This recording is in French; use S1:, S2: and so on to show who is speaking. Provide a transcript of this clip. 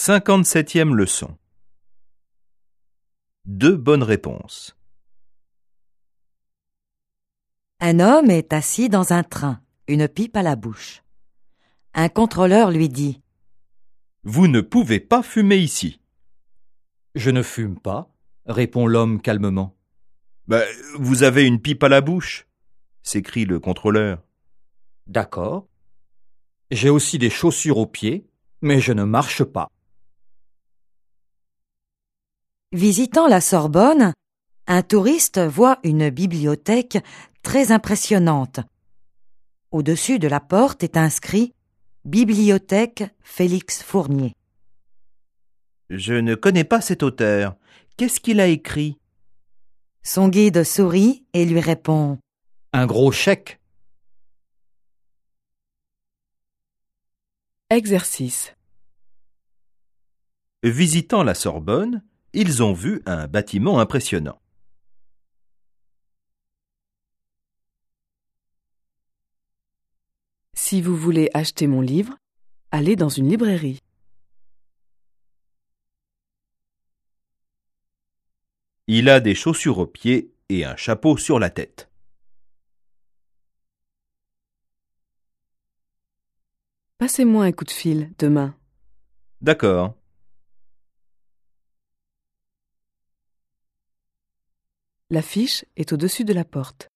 S1: 57e leçon. 2 bonnes réponses.
S2: Un homme est assis dans un train, une pipe à la bouche. Un contrôleur lui dit «
S1: Vous ne pouvez pas fumer ici.
S3: Je ne fume pas, répond l'homme calmement.
S1: Vous avez une pipe à la bouche, s'écrie le contrôleur.
S3: D'accord. J'ai aussi des chaussures aux pieds, mais je ne marche pas. »
S2: Visitant la Sorbonne, un touriste voit une bibliothèque très impressionnante. Au-dessus de la porte est inscrit « Bibliothèque Félix Fournier ».
S1: Je ne connais pas cet auteur. Qu'est-ce qu'il a écrit?
S2: Son guide sourit et lui répond «
S3: Un gros chèque.
S4: Exercice.
S1: Visitant la Sorbonne, ils ont vu un bâtiment impressionnant.
S4: Si vous voulez acheter mon livre, allez dans une librairie.
S1: Il a des chaussures aux pieds et un chapeau sur la tête.
S4: Passez-moi un coup de fil demain.
S1: D'accord.
S4: L'affiche est au-dessus de la porte.